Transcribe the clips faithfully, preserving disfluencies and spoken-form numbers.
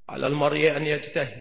على المرء أن يجتهد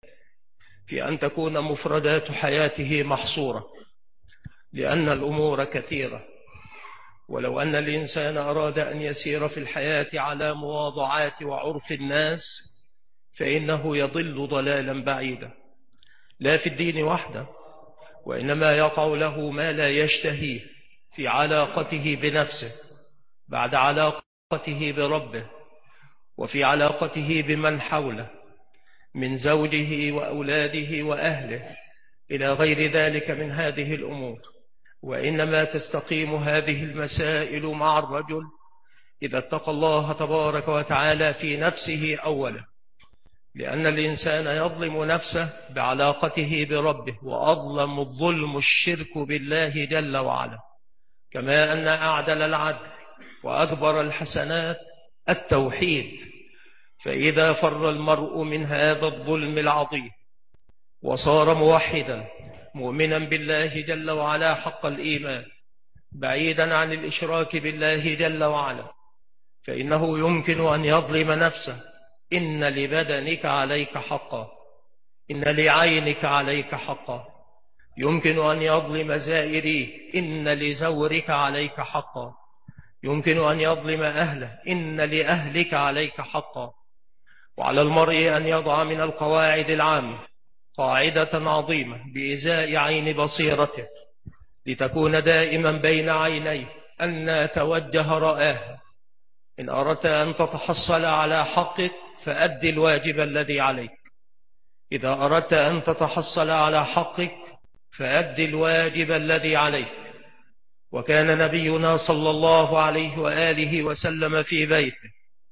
في أن تكون مفردات حياته محصورة، لأن الأمور كثيرة، ولو أن الإنسان أراد أن يسير في الحياة على مواضعات وعرف الناس فإنه يضل ضلالا بعيدا، لا في الدين وحده، وإنما يقع له ما لا يشتهيه في علاقته بنفسه بعد علاقته بربه، وفي علاقته بمن حوله من زوجه وأولاده وأهله إلى غير ذلك من هذه الأمور. وإنما تستقيم هذه المسائل مع الرجل إذا اتقى الله تبارك وتعالى في نفسه أولا، لأن الإنسان يظلم نفسه بعلاقته بربه، وأظلم الظلم الشرك بالله جل وعلا، كما أن أعدل العدل وأكبر الحسنات التوحيد. فإذا فر المرء من هذا الظلم العظيم وصار موحدا مؤمنا بالله جل وعلا حق الإيمان بعيدا عن الإشراك بالله جل وعلا، فإنه يمكن أن يظلم نفسه. إن لبدنك عليك حقا، إن لعينك عليك حقا. يمكن أن يظلم زائريه، إن لزورك عليك حقا. يمكن أن يظلم أهله، إن لأهلك عليك حقا. وعلى المرء أن يضع من القواعد العامة قاعدة عظيمة بإزاء عين بصيرته، لتكون دائما بين عينيه أن توجه رآه. إن أردت أن تتحصل على حقك فأدي الواجب الذي عليك، إذا أردت أن تتحصل على حقك فأدي الواجب الذي عليك. وكان نبينا صلى الله عليه وآله وسلم في بيته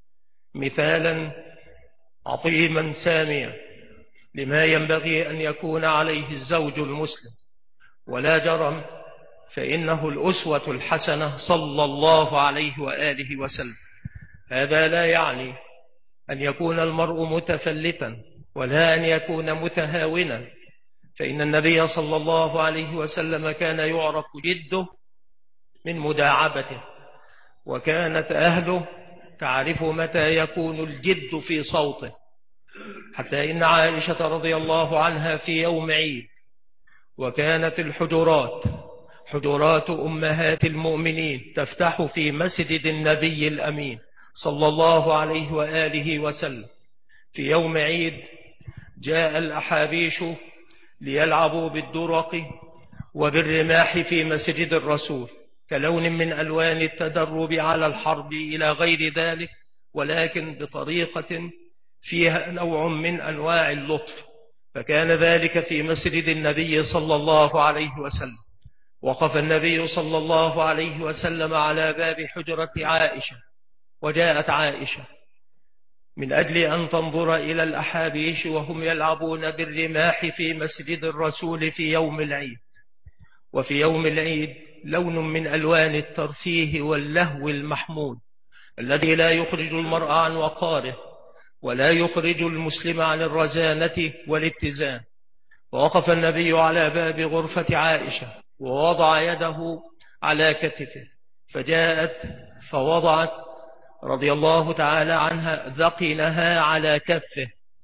مثالا عظيما ساميا لما ينبغي أن يكون عليه الزوج المسلم، ولا جرم فإنه الأسوة الحسنة صلى الله عليه وآله وسلم. هذا لا يعني أن يكون المرء متفلتا ولا أن يكون متهاونا، فإن النبي صلى الله عليه وسلم كان يعرف جده من مداعبته، وكانت أهله تعرف متى يكون الجد في صوته، حتى إن عائشة رضي الله عنها في يوم عيد وكانت الحجرات حجرات أمهات المؤمنين تفتح في مسجد النبي الأمين صلى الله عليه وآله وسلم في يوم عيد، جاء الأحابيش ليلعبوا بالدرق وبالرماح في مسجد الرسول كلون من ألوان التدرب على الحرب إلى غير ذلك، ولكن بطريقة فيها نوع من أنواع اللطف. فكان ذلك في مسجد النبي صلى الله عليه وسلم. وقف النبي صلى الله عليه وسلم على باب حجرة عائشة، وجاءت عائشة من أجل أن تنظر إلى الأحابيش وهم يلعبون بالرماح في مسجد الرسول في يوم العيد. وفي يوم العيد لون من ألوان الترفيه واللهو المحمود الذي لا يخرج المرء عن وقاره ولا يخرج المسلم عن الرزانة والاتزان. ووقف النبي على باب غرفة عائشة ووضع يده على كتفه، فجاءت فوضعت رضي الله تعالى عنها ذقنها على كفه.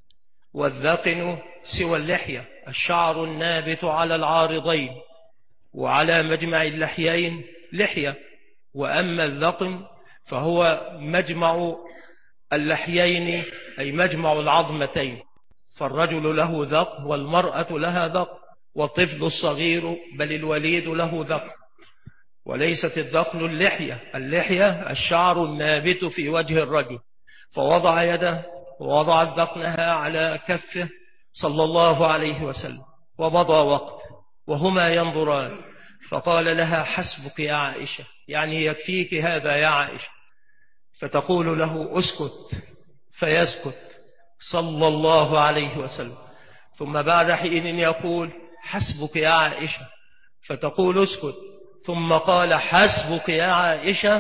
والذقن سوى اللحية الشعر النابت على العارضين، وعلى مجمع اللحيين لحية، وأما الذقن فهو مجمع اللحيين أي مجمع العظمتين. فالرجل له ذقن والمرأة لها ذقن، والطفل الصغير بل الوليد له ذقن، وليست الذقن اللحية. اللحية الشعر النابت في وجه الرجل. فوضع يده ووضعت ذقنها على كفه صلى الله عليه وسلم، ومضى وقت وهما ينظران، فقال لها حسبك يا عائشة، يعني يكفيك هذا يا عائشة. فتقول له اسكت، فيسكت صلى الله عليه وسلم. ثم بعد حين يقول حسبك يا عائشة، فتقول اسكت. ثم قال حسبك يا عائشة،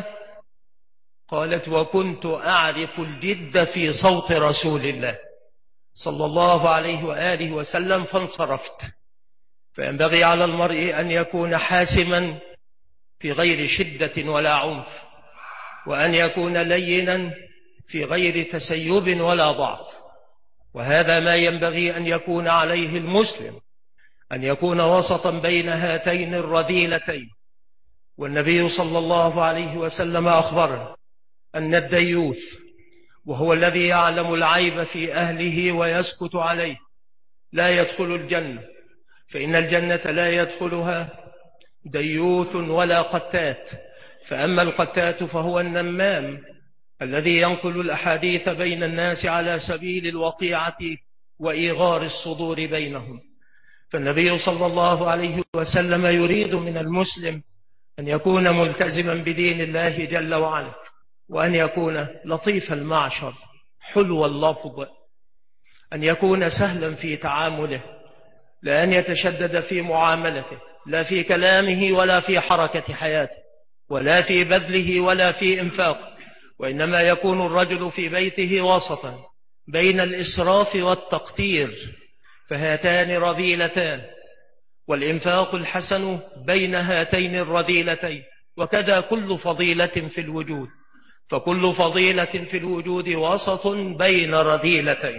قالت وكنت أعرف الجد في صوت رسول الله صلى الله عليه وآله وسلم، فانصرفت. فينبغي على المرء أن يكون حاسما في غير شدة ولا عنف، وأن يكون لينا في غير تسيب ولا ضعف. وهذا ما ينبغي أن يكون عليه المسلم، أن يكون وسطا بين هاتين الرذيلتين. والنبي صلى الله عليه وسلم أخبرنا أن الديوث، وهو الذي يعلم العيب في أهله ويسكت عليه، لا يدخل الجنة، فإن الجنة لا يدخلها ديوث ولا قتات. فأما القتات فهو النمام الذي ينقل الأحاديث بين الناس على سبيل الوقيعة وإيغار الصدور بينهم. فالنبي صلى الله عليه وسلم يريد من المسلم أن يكون ملتزما بدين الله جل وعلا، وأن يكون لطيف المعشر، حلو اللفظ، أن يكون سهلا في تعامله، لأن يتشدد في معاملته، لا في كلامه ولا في حركة حياته، ولا في بذله ولا في إنفاقه، وإنما يكون الرجل في بيته وسطا بين الإسراف والتقتير، فهاتان رذيلتان، والإنفاق الحسن بين هاتين الرذيلتين، وكذا كل فضيلة في الوجود، فكل فضيلة في الوجود وسط بين رذيلتين.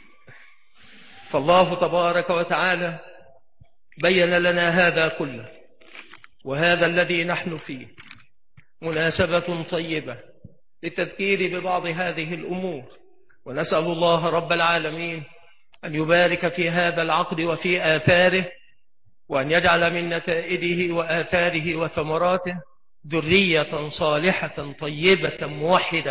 فالله تبارك وتعالى بين لنا هذا كله، وهذا الذي نحن فيه مناسبة طيبة للتذكير ببعض هذه الأمور، ونسأل الله رب العالمين أن يبارك في هذا العقد وفي آثاره، وأن يجعل من نتائجه وآثاره وثمراته ذرية صالحة طيبة موحدة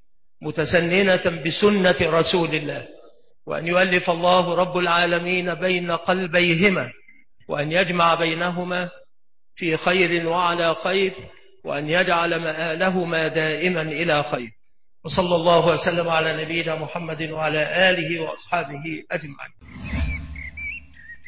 متسننة بسنة رسول الله، وأن يؤلف الله رب العالمين بين قلبيهما، وأن يجمع بينهما في خير وعلى خير، وأن يجعل مآلهما دائما إلى خير. وصلى الله وسلم على نبينا محمد وعلى آله وأصحابه أجمعين.